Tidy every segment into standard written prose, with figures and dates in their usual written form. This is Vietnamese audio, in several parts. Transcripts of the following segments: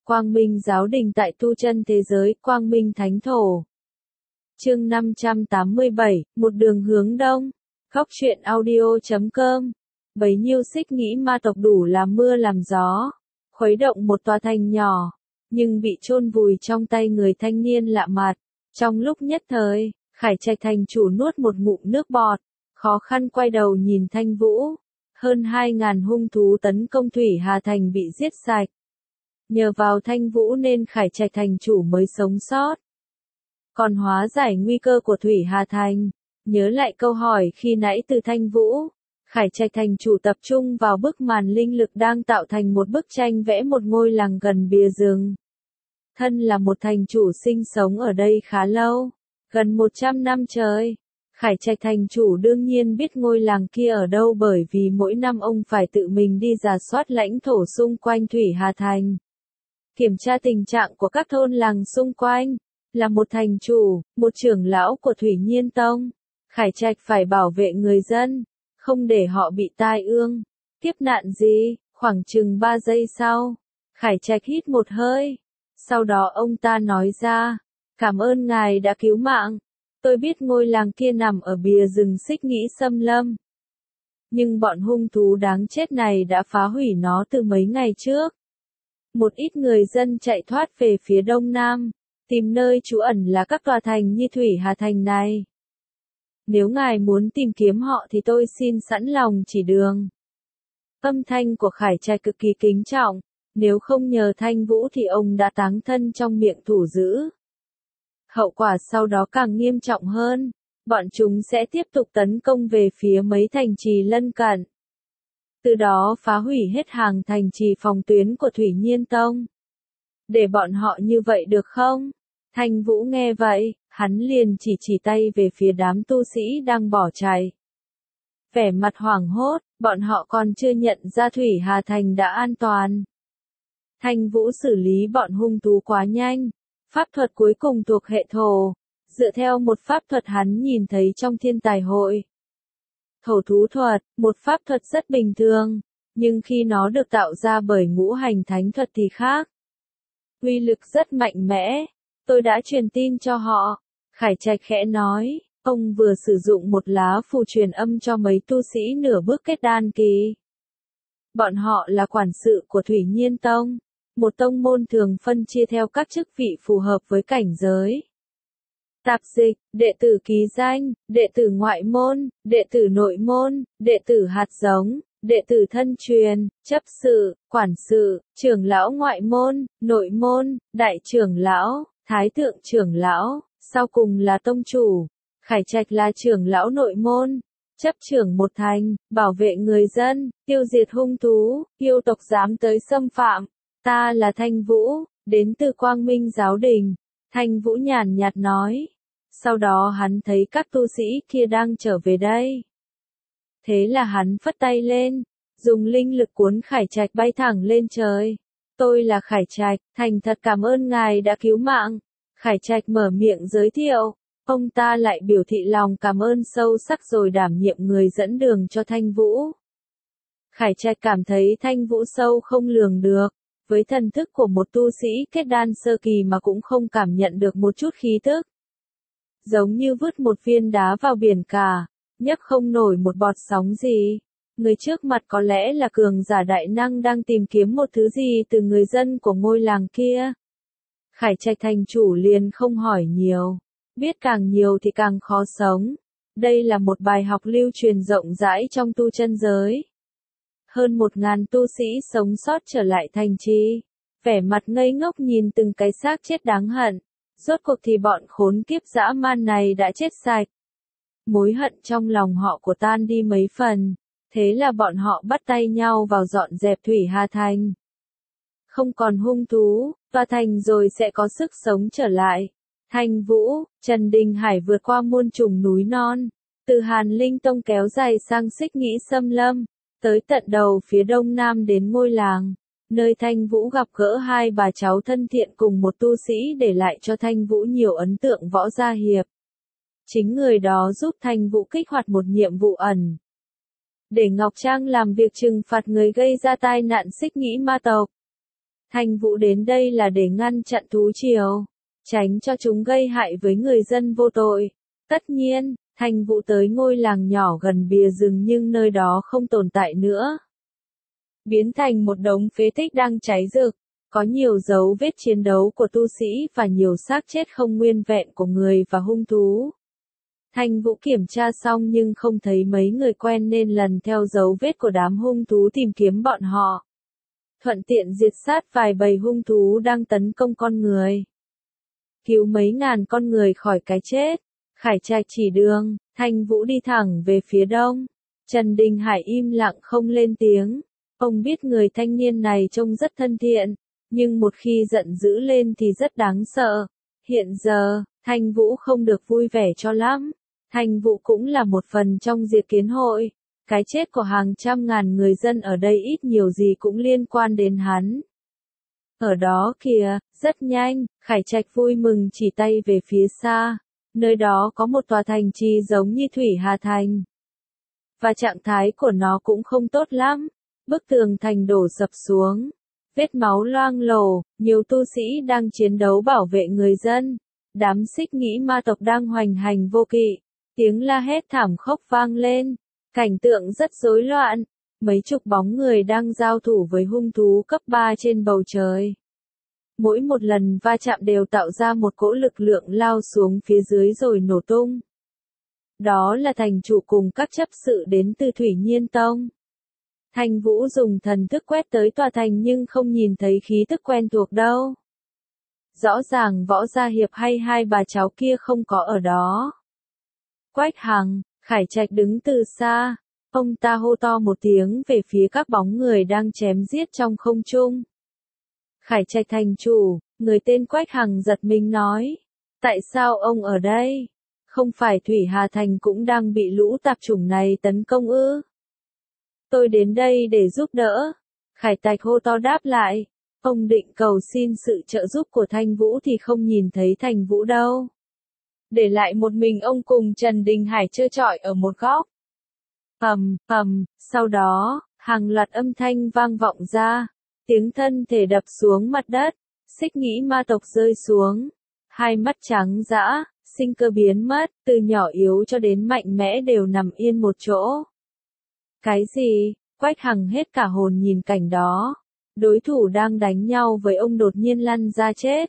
Quang Minh Giáo Đình tại tu chân thế giới, Quang Minh Thánh Thổ. Chương 587, một đường hướng đông. Góc truyện audio.com. Bấy nhiêu xích nghĩ ma tộc đủ làm mưa làm gió, khuấy động một tòa thành nhỏ, nhưng bị chôn vùi trong tay người thanh niên lạ mặt. Trong lúc nhất thời, Khải Trạch thành chủ nuốt một ngụm nước bọt, khó khăn quay đầu nhìn Thanh Vũ. Hơn 2.000 hung thú tấn công Thủy Hà Thành bị giết sạch. Nhờ vào Thanh Vũ nên Khải Trạch thành chủ mới sống sót. Còn hóa giải nguy cơ của Thủy Hà Thành, nhớ lại câu hỏi khi nãy từ Thanh Vũ, Khải Trạch thành chủ tập trung vào bức màn linh lực đang tạo thành một bức tranh vẽ một ngôi làng gần bìa rừng. Thân là một thành chủ sinh sống ở đây khá lâu, gần 100 năm trời. Khải Trạch thành chủ đương nhiên biết ngôi làng kia ở đâu bởi vì mỗi năm ông phải tự mình đi rà soát lãnh thổ xung quanh Thủy Hà Thành. Kiểm tra tình trạng của các thôn làng xung quanh. Là một thành chủ, một trưởng lão của Thủy Nhiên Tông, Khải Trạch phải bảo vệ người dân, không để họ bị tai ương, kiếp nạn gì. Khoảng chừng 3 giây sau, Khải Trạch hít một hơi. Sau đó ông ta nói ra, cảm ơn ngài đã cứu mạng. Tôi biết ngôi làng kia nằm ở bìa rừng xích nghĩ xâm lâm. Nhưng bọn hung thú đáng chết này đã phá hủy nó từ mấy ngày trước. Một ít người dân chạy thoát về phía đông nam, tìm nơi trú ẩn là các tòa thành như Thủy Hà Thành này. Nếu ngài muốn tìm kiếm họ thì tôi xin sẵn lòng chỉ đường. Âm thanh của Khải Trạch cực kỳ kính trọng, nếu không nhờ Thanh Vũ thì ông đã táng thân trong miệng thủ dữ. Hậu quả sau đó càng nghiêm trọng hơn, bọn chúng sẽ tiếp tục tấn công về phía mấy thành trì lân cận. Từ đó phá hủy hết hàng thành trì phòng tuyến của Thủy Nhiên Tông. Để bọn họ như vậy được không? Thanh Vũ nghe vậy, hắn liền chỉ tay về phía đám tu sĩ đang bỏ chạy. Vẻ mặt hoảng hốt, bọn họ còn chưa nhận ra Thủy Hà Thành đã an toàn. Thanh Vũ xử lý bọn hung thú quá nhanh. Pháp thuật cuối cùng thuộc hệ thổ, dựa theo một pháp thuật hắn nhìn thấy trong thiên tài hội. Thổ thú thuật, một pháp thuật rất bình thường, nhưng khi nó được tạo ra bởi ngũ hành thánh thuật thì khác. Uy lực rất mạnh mẽ, tôi đã truyền tin cho họ. Khải Trạch khẽ nói, ông vừa sử dụng một lá phù truyền âm cho mấy tu sĩ nửa bước kết đan kỳ. Bọn họ là quản sự của Thủy Nhiên Tông, một tông môn thường phân chia theo các chức vị phù hợp với cảnh giới. Tạp dịch, đệ tử ký danh, đệ tử ngoại môn, đệ tử nội môn, đệ tử hạt giống, đệ tử thân truyền, chấp sự, quản sự, trưởng lão ngoại môn, nội môn, đại trưởng lão, thái thượng trưởng lão, sau cùng là tông chủ. Khải Trạch là trưởng lão nội môn, chấp trưởng một thành, bảo vệ người dân, tiêu diệt hung thú, yêu tộc dám tới xâm phạm. Ta là Thanh Vũ, đến từ Quang Minh Giáo Đình. Thanh Vũ nhàn nhạt nói. Sau đó hắn thấy các tu sĩ kia đang trở về đây. Thế là hắn phất tay lên, dùng linh lực cuốn Khải Trạch bay thẳng lên trời. Tôi là Khải Trạch, thành thật cảm ơn ngài đã cứu mạng. Khải Trạch mở miệng giới thiệu, ông ta lại biểu thị lòng cảm ơn sâu sắc rồi đảm nhiệm người dẫn đường cho Thanh Vũ. Khải Trạch cảm thấy Thanh Vũ sâu không lường được. Với thần thức của một tu sĩ kết đan sơ kỳ mà cũng không cảm nhận được một chút khí thức. Giống như vứt một viên đá vào biển cả, nhấc không nổi một bọt sóng gì. Người trước mặt có lẽ là cường giả đại năng đang tìm kiếm một thứ gì từ người dân của ngôi làng kia. Khải Trạch thành chủ liền không hỏi nhiều, biết càng nhiều thì càng khó sống. Đây là một bài học lưu truyền rộng rãi trong tu chân giới. Hơn 1.000 tu sĩ sống sót trở lại thành trì, vẻ mặt ngây ngốc nhìn từng cái xác chết đáng hận. Rốt cuộc thì bọn khốn kiếp dã man này đã chết sạch. Mối hận trong lòng họ của tan đi mấy phần, thế là bọn họ bắt tay nhau vào dọn dẹp Thủy Hà Thành. Không còn hung thú, tòa thành rồi sẽ có sức sống trở lại. Thanh Vũ, Trần Đình Hải vượt qua muôn trùng núi non, từ Hàn Linh Tông kéo dài sang xích nghĩ xâm lâm. Tới tận đầu phía đông nam đến ngôi làng, nơi Thanh Vũ gặp gỡ hai bà cháu thân thiện cùng một tu sĩ để lại cho Thanh Vũ nhiều ấn tượng võ gia hiệp. Chính người đó giúp Thanh Vũ kích hoạt một nhiệm vụ ẩn. Để Ngọc Trang làm việc trừng phạt người gây ra tai nạn xích nghĩ ma tộc. Thanh Vũ đến đây là để ngăn chặn thú triều, tránh cho chúng gây hại với người dân vô tội. Tất nhiên, Thanh Vũ tới ngôi làng nhỏ gần bìa rừng nhưng nơi đó không tồn tại nữa. Biến thành một đống phế tích đang cháy rực, có nhiều dấu vết chiến đấu của tu sĩ và nhiều xác chết không nguyên vẹn của người và hung thú. Thanh Vũ kiểm tra xong nhưng không thấy mấy người quen nên lần theo dấu vết của đám hung thú tìm kiếm bọn họ. Thuận tiện diệt sát vài bầy hung thú đang tấn công con người. Cứu mấy ngàn con người khỏi cái chết. Khải Trạch chỉ đường, Thanh Vũ đi thẳng về phía đông. Trần Đình Hải im lặng không lên tiếng. Ông biết người thanh niên này trông rất thân thiện, nhưng một khi giận dữ lên thì rất đáng sợ. Hiện giờ, Thanh Vũ không được vui vẻ cho lắm. Thanh Vũ cũng là một phần trong Diệt Kiến Hội. Cái chết của hàng trăm ngàn người dân ở đây ít nhiều gì cũng liên quan đến hắn. Ở đó kìa, rất nhanh, Khải Trạch vui mừng chỉ tay về phía xa. Nơi đó có một tòa thành trì giống như Thủy Hà Thành. Và trạng thái của nó cũng không tốt lắm. Bức tường thành đổ sập xuống. Vết máu loang lổ, nhiều tu sĩ đang chiến đấu bảo vệ người dân. Đám xích nghĩ ma tộc đang hoành hành vô kỵ. Tiếng la hét thảm khốc vang lên. Cảnh tượng rất rối loạn. Mấy chục bóng người đang giao thủ với hung thú cấp 3 trên bầu trời. Mỗi một lần va chạm đều tạo ra một cỗ lực lượng lao xuống phía dưới rồi nổ tung. Đó là thành chủ cùng các chấp sự đến từ Thủy Nhiên Tông. Thanh Vũ dùng thần thức quét tới tòa thành nhưng không nhìn thấy khí tức quen thuộc đâu. Rõ ràng Võ Gia Hiệp hay hai bà cháu kia không có ở đó. Quách Hằng, Khải Trạch đứng từ xa. Ông ta hô to một tiếng về phía các bóng người đang chém giết trong không trung. Khải Trạch thành chủ, người tên Quách Hằng giật mình nói. Tại sao ông ở đây? Không phải Thủy Hà Thành cũng đang bị lũ tạp chủng này tấn công ư? Tôi đến đây để giúp đỡ. Khải Trạch hô to đáp lại. Ông định cầu xin sự trợ giúp của Thanh Vũ thì không nhìn thấy Thanh Vũ đâu. Để lại một mình ông cùng Trần Đình Hải trơ trọi ở một góc. Sau đó, hàng loạt âm thanh vang vọng ra. Tiếng thân thể đập xuống mặt đất. Xích nghĩ ma tộc rơi xuống. Hai mắt trắng dã, sinh cơ biến mất, từ nhỏ yếu cho đến mạnh mẽ đều nằm yên một chỗ. Cái gì? Quách Hằng hết cả hồn nhìn cảnh đó. Đối thủ đang đánh nhau với ông đột nhiên lăn ra chết.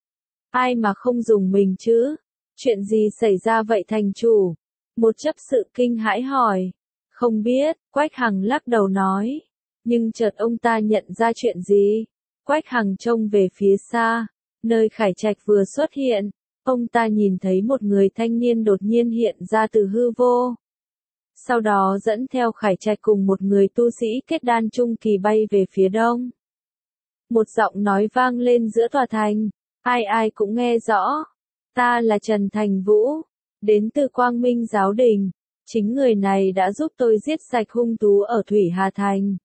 Ai mà không dùng mình chứ? Chuyện gì xảy ra vậy thành chủ? Một chấp sự kinh hãi hỏi. Không biết, Quách Hằng lắc đầu nói. Nhưng chợt ông ta nhận ra chuyện gì? Quách Hằng trông về phía xa, nơi Khải Trạch vừa xuất hiện. Ông ta nhìn thấy một người thanh niên đột nhiên hiện ra từ hư vô. Sau đó dẫn theo Khải Trạch cùng một người tu sĩ kết đan trung kỳ bay về phía đông. Một giọng nói vang lên giữa tòa thành, ai cũng nghe rõ. Ta là Trần Thành Vũ, đến từ Quang Minh Giáo Đình. Chính người này đã giúp tôi giết sạch hung thú ở Thủy Hà Thành.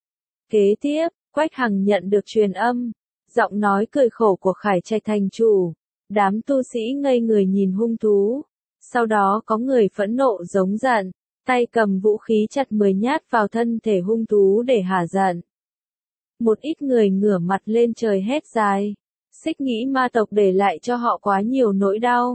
Kế tiếp, Quách Hằng nhận được truyền âm, giọng nói cười khổ của Khải Trạch thành chủ. Đám tu sĩ ngây người nhìn hung thú. Sau đó có người phẫn nộ giống giận, tay cầm vũ khí chặt 10 nhát vào thân thể hung thú để hả giận. Một ít người ngửa mặt lên trời hét dài. Xích nghĩ ma tộc để lại cho họ quá nhiều nỗi đau.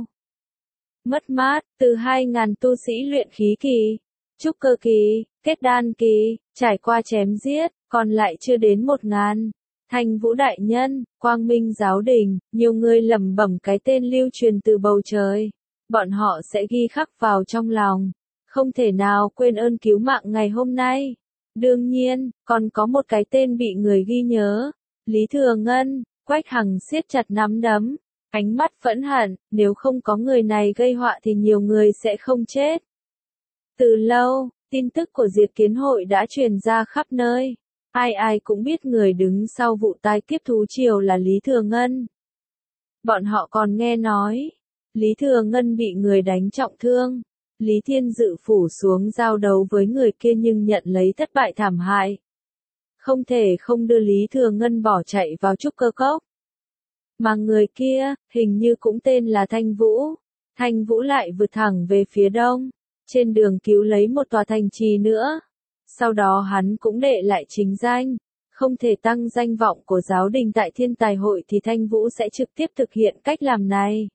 Mất mát, từ 2.000 tu sĩ luyện khí kỳ, trúc cơ kỳ, kết đan kỳ, trải qua chém giết, còn lại chưa đến 1.000. Thanh Vũ đại nhân, Quang Minh Giáo Đình, nhiều người lẩm bẩm cái tên lưu truyền từ bầu trời. Bọn họ sẽ ghi khắc vào trong lòng. Không thể nào quên ơn cứu mạng ngày hôm nay. Đương nhiên, còn có một cái tên bị người ghi nhớ. Lý Thừa Ngân. Quách Hằng siết chặt nắm đấm. Ánh mắt phẫn hận, nếu không có người này gây họa thì nhiều người sẽ không chết. Từ lâu, tin tức của Diệt Kiến Hội đã truyền ra khắp nơi. Ai cũng biết người đứng sau vụ tai kiếp thú triều là Lý Thừa Ngân. Bọn họ còn nghe nói, Lý Thừa Ngân bị người đánh trọng thương. Lý Thiên Dự phủ xuống giao đấu với người kia nhưng nhận lấy thất bại thảm hại. Không thể không đưa Lý Thừa Ngân bỏ chạy vào trúc cơ cốc. Mà người kia, hình như cũng tên là Thanh Vũ. Thanh Vũ lại vượt thẳng về phía đông. Trên đường cứu lấy một tòa thành trì nữa. Sau đó hắn cũng đệ lại chính danh. không thể tăng danh vọng của giáo đình tại thiên tài hội thì Thanh Vũ sẽ trực tiếp thực hiện cách làm này.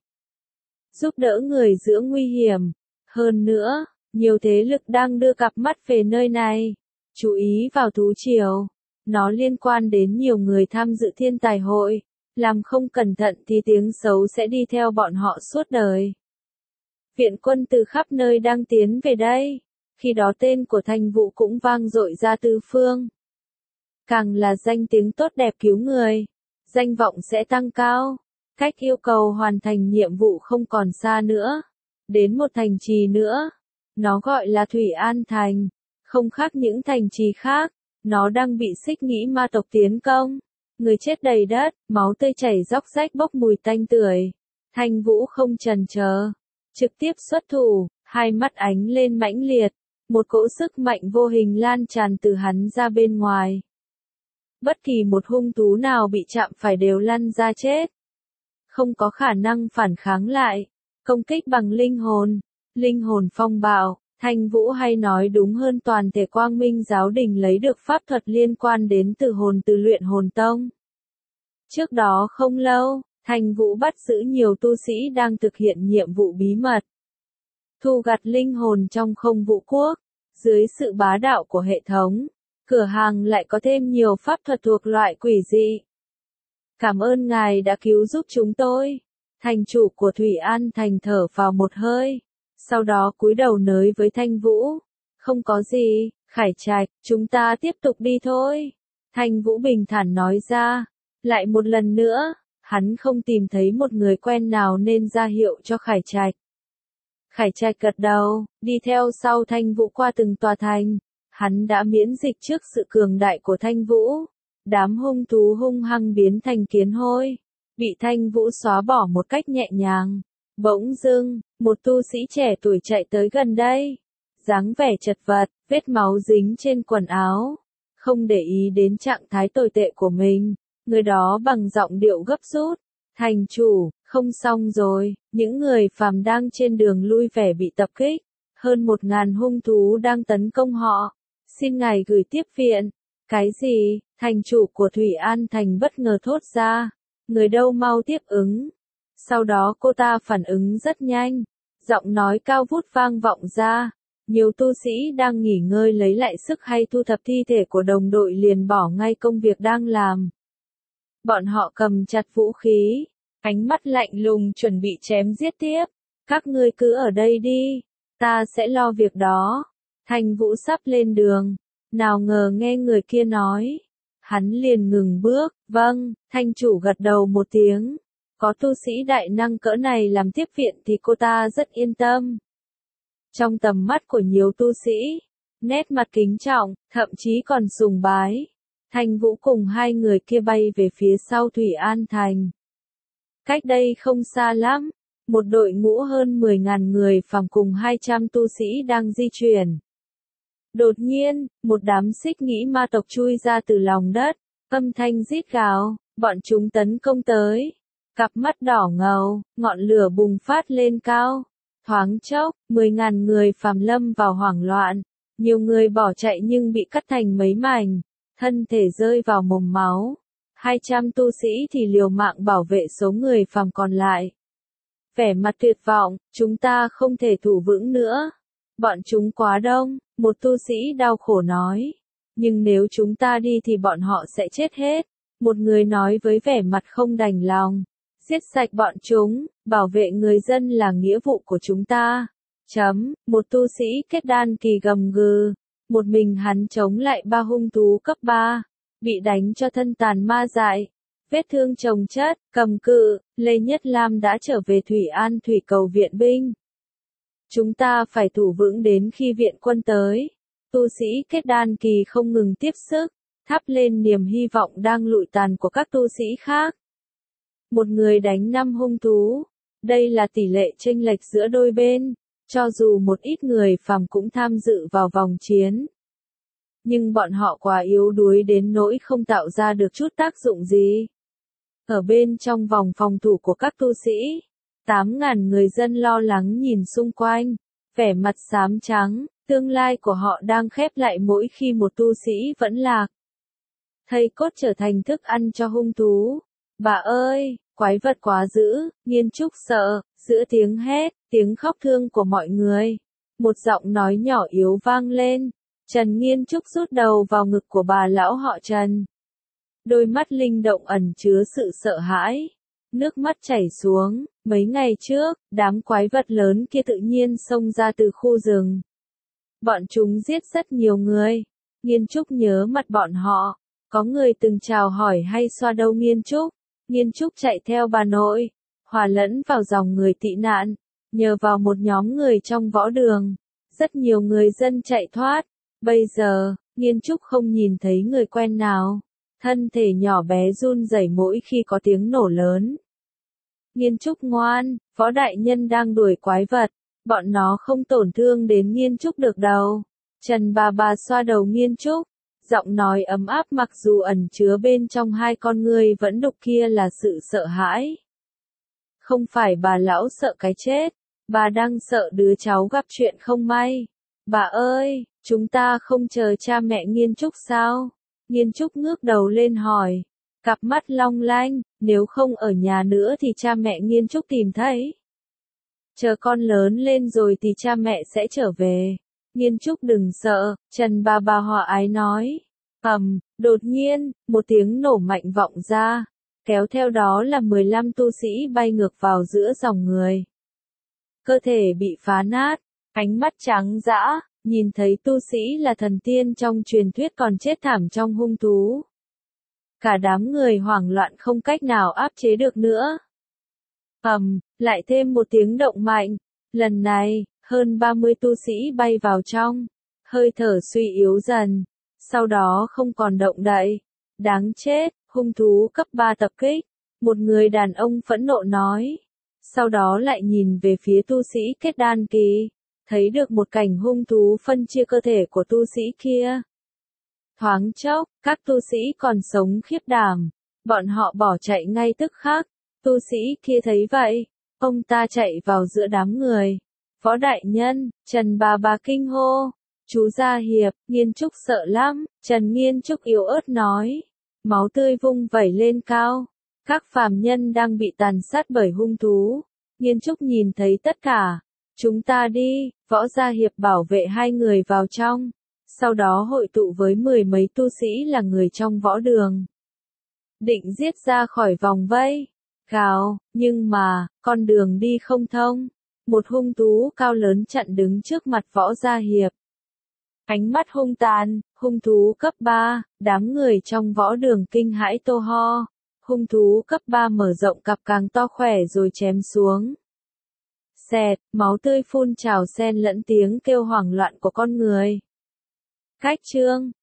Giúp đỡ người giữa nguy hiểm. Hơn nữa, nhiều thế lực đang đưa cặp mắt về nơi này. Chú ý vào thú triều. Nó liên quan đến nhiều người tham dự thiên tài hội. Làm không cẩn thận thì tiếng xấu sẽ đi theo bọn họ suốt đời. Viện quân từ khắp nơi đang tiến về đây. Khi đó tên của Thanh Vũ cũng vang dội ra tứ phương. Càng là danh tiếng tốt đẹp cứu người, danh vọng sẽ tăng cao. Cách yêu cầu hoàn thành nhiệm vụ không còn xa nữa. Đến một thành trì nữa. Nó gọi là Thủy An Thành. Không khác những thành trì khác. Nó đang bị xích nghĩ ma tộc tiến công. Người chết đầy đất, máu tươi chảy róc rách bốc mùi tanh tưởi. Thanh Vũ không chần chờ. Trực tiếp xuất thủ, hai mắt ánh lên mãnh liệt. Một cỗ sức mạnh vô hình lan tràn từ hắn ra bên ngoài. Bất kỳ một hung thú nào bị chạm phải đều lăn ra chết. Không có khả năng phản kháng lại. Công kích bằng linh hồn phong bạo. Thanh Vũ hay nói đúng hơn toàn thể Quang Minh giáo đình lấy được pháp thuật liên quan đến từ hồn từ luyện hồn tông. Trước đó không lâu, Thanh Vũ bắt giữ nhiều tu sĩ đang thực hiện nhiệm vụ bí mật. Thu gặt linh hồn trong không vũ quốc. Dưới sự bá đạo của hệ thống, cửa hàng lại có thêm nhiều pháp thuật thuộc loại quỷ dị. Cảm ơn ngài đã cứu giúp chúng tôi. Thành chủ của Thủy An Thành thở vào một hơi. Sau đó cúi đầu nới với Thanh Vũ. Không có gì, Khải Trạch, chúng ta tiếp tục đi thôi. Thanh Vũ bình thản nói ra. Lại một lần nữa, hắn không tìm thấy một người quen nào nên ra hiệu cho Khải Trạch. Khải Trạch gật đầu, đi theo sau Thanh Vũ qua từng tòa thành. Hắn đã miễn dịch trước sự cường đại của Thanh Vũ. Đám hung thú hung hăng biến thành kiến hôi. Bị Thanh Vũ xóa bỏ một cách nhẹ nhàng. Bỗng dưng, một tu sĩ trẻ tuổi chạy tới gần đây. Dáng vẻ chật vật, vết máu dính trên quần áo. Không để ý đến trạng thái tồi tệ của mình. Người đó bằng giọng điệu gấp rút. Thành chủ, không xong rồi, những người phàm đang trên đường lui vẻ bị tập kích. Hơn 1000 hung thú đang tấn công họ. Xin ngài gửi tiếp viện. Cái gì? Thành chủ của Thủy An Thành bất ngờ thốt ra. Người đâu mau tiếp ứng. Sau đó cô ta phản ứng rất nhanh. Giọng nói cao vút vang vọng ra. Nhiều tu sĩ đang nghỉ ngơi lấy lại sức hay thu thập thi thể của đồng đội liền bỏ ngay công việc đang làm. Bọn họ cầm chặt vũ khí. Ánh mắt lạnh lùng chuẩn bị chém giết tiếp. Các ngươi cứ ở đây đi. Ta sẽ lo việc đó. Thanh Vũ sắp lên đường. Nào ngờ nghe người kia nói. Hắn liền ngừng bước. Vâng, thanh chủ gật đầu một tiếng. Có tu sĩ đại năng cỡ này làm tiếp viện thì cô ta rất yên tâm. Trong tầm mắt của nhiều tu sĩ, nét mặt kính trọng, thậm chí còn sùng bái. Thanh Vũ cùng hai người kia bay về phía sau Thủy An Thành. Cách đây không xa lắm, một đội ngũ hơn 10.000 người phàm cùng 200 tu sĩ đang di chuyển. Đột nhiên, một đám xích nghĩ ma tộc chui ra từ lòng đất, âm thanh rít gào, bọn chúng tấn công tới. Cặp mắt đỏ ngầu, ngọn lửa bùng phát lên cao. Thoáng chốc, 10.000 người phàm lâm vào hoảng loạn. Nhiều người bỏ chạy nhưng bị cắt thành mấy mảnh, thân thể rơi vào mồm máu. 200 tu sĩ thì liều mạng bảo vệ số người phàm còn lại. Vẻ mặt tuyệt vọng, chúng ta không thể thủ vững nữa. Bọn chúng quá đông, một tu sĩ đau khổ nói. Nhưng nếu chúng ta đi thì bọn họ sẽ chết hết. Một người nói với vẻ mặt không đành lòng. Giết sạch bọn chúng, bảo vệ người dân là nghĩa vụ của chúng ta. Một tu sĩ kết đan kỳ gầm gừ. Một mình hắn chống lại 3 hung thú cấp 3. Bị đánh cho thân tàn ma dại. Vết thương chồng chất, cầm cự, Lê Nhất Lam đã trở về Thủy An Thủy cầu viện binh. Chúng ta phải thủ vững đến khi viện quân tới. Tu sĩ kết đan kỳ không ngừng tiếp sức, thắp lên niềm hy vọng đang lụi tàn của các tu sĩ khác. Một người đánh 5 hung thú. Đây là tỷ lệ chênh lệch giữa đôi bên. Cho dù một ít người phàm cũng tham dự vào vòng chiến. Nhưng bọn họ quá yếu đuối đến nỗi không tạo ra được chút tác dụng gì. Ở bên trong vòng phòng thủ của các tu sĩ, 8.000 người dân lo lắng nhìn xung quanh, vẻ mặt xám trắng, tương lai của họ đang khép lại mỗi khi một tu sĩ vẫn lạc. thây cốt trở thành thức ăn cho hung thú. Bà ơi, quái vật quá dữ, Nghiên Trúc sợ, giữa tiếng hét, tiếng khóc thương của mọi người. Một giọng nói nhỏ yếu vang lên, Trần Nghiên Trúc rút đầu vào ngực của bà lão họ Trần. Đôi mắt linh động ẩn chứa sự sợ hãi. Nước mắt chảy xuống, mấy ngày trước, đám quái vật lớn kia tự nhiên xông ra từ khu rừng. Bọn chúng giết rất nhiều người. Nghiên Trúc nhớ mặt bọn họ. Có người từng chào hỏi hay xoa đầu Nghiên Trúc. Nghiên Trúc chạy theo bà nội, hòa lẫn vào dòng người tị nạn. Nhờ vào một nhóm người trong võ đường, rất nhiều người dân chạy thoát. Bây giờ, Nghiên Trúc không nhìn thấy người quen nào. Thân thể nhỏ bé run rẩy mỗi khi có tiếng nổ lớn. Nghiên Trúc ngoan, võ đại nhân đang đuổi quái vật. Bọn nó không tổn thương đến Nghiên Trúc được đâu. Trần bà xoa đầu Nghiên Trúc. Giọng nói ấm áp mặc dù ẩn chứa bên trong hai con người vẫn đục kia là sự sợ hãi. Không phải bà lão sợ cái chết. Bà đang sợ đứa cháu gặp chuyện không may. Bà ơi, chúng ta không chờ cha mẹ Nghiên Trúc sao? Nghiên Trúc ngước đầu lên hỏi. Cặp mắt long lanh, nếu không ở nhà nữa thì cha mẹ Nghiên Trúc tìm thấy. Chờ con lớn lên rồi thì cha mẹ sẽ trở về. Nghiên Trúc đừng sợ, Trần bà hòa ái nói. Đột nhiên, một tiếng nổ mạnh vọng ra. Kéo theo đó là 15 tu sĩ bay ngược vào giữa dòng người. Cơ thể bị phá nát, ánh mắt trắng dã, nhìn thấy tu sĩ là thần tiên trong truyền thuyết còn chết thảm trong hung thú. Cả đám người hoảng loạn không cách nào áp chế được nữa. Lại thêm một tiếng động mạnh. Lần này, hơn 30 tu sĩ bay vào trong. Hơi thở suy yếu dần. Sau đó không còn động đậy. Đáng chết, hung thú cấp 3 tập kích. Một người đàn ông phẫn nộ nói. Sau đó lại nhìn về phía tu sĩ kết đan kỳ. Thấy được một cảnh hung thú phân chia cơ thể của tu sĩ kia. Thoáng chốc, các tu sĩ còn sống khiếp đảm. Bọn họ bỏ chạy ngay tức khắc. Tu sĩ kia thấy vậy. Ông ta chạy vào giữa đám người. Võ đại nhân, Trần bà kinh hô. Chú Gia Hiệp, Nghiên Trúc sợ lắm. Trần Nghiên Trúc yếu ớt nói. Máu tươi vung vẩy lên cao. Các phàm nhân đang bị tàn sát bởi hung thú. Nghiên Trúc nhìn thấy tất cả. Chúng ta đi, Võ Gia Hiệp bảo vệ hai người vào trong. Sau đó hội tụ với 10 mấy tu sĩ là người trong võ đường. Định giết ra khỏi vòng vây. Gào, nhưng mà, con đường đi không thông. Một hung thú cao lớn chặn đứng trước mặt Võ Gia Hiệp. Ánh mắt hung tàn, hung thú cấp 3, đám người trong võ đường kinh hãi tô ho. Hung thú cấp 3 mở rộng cặp càng to khỏe rồi chém xuống. Xẹt, máu tươi phun trào xen lẫn tiếng kêu hoảng loạn của con người. Cách chương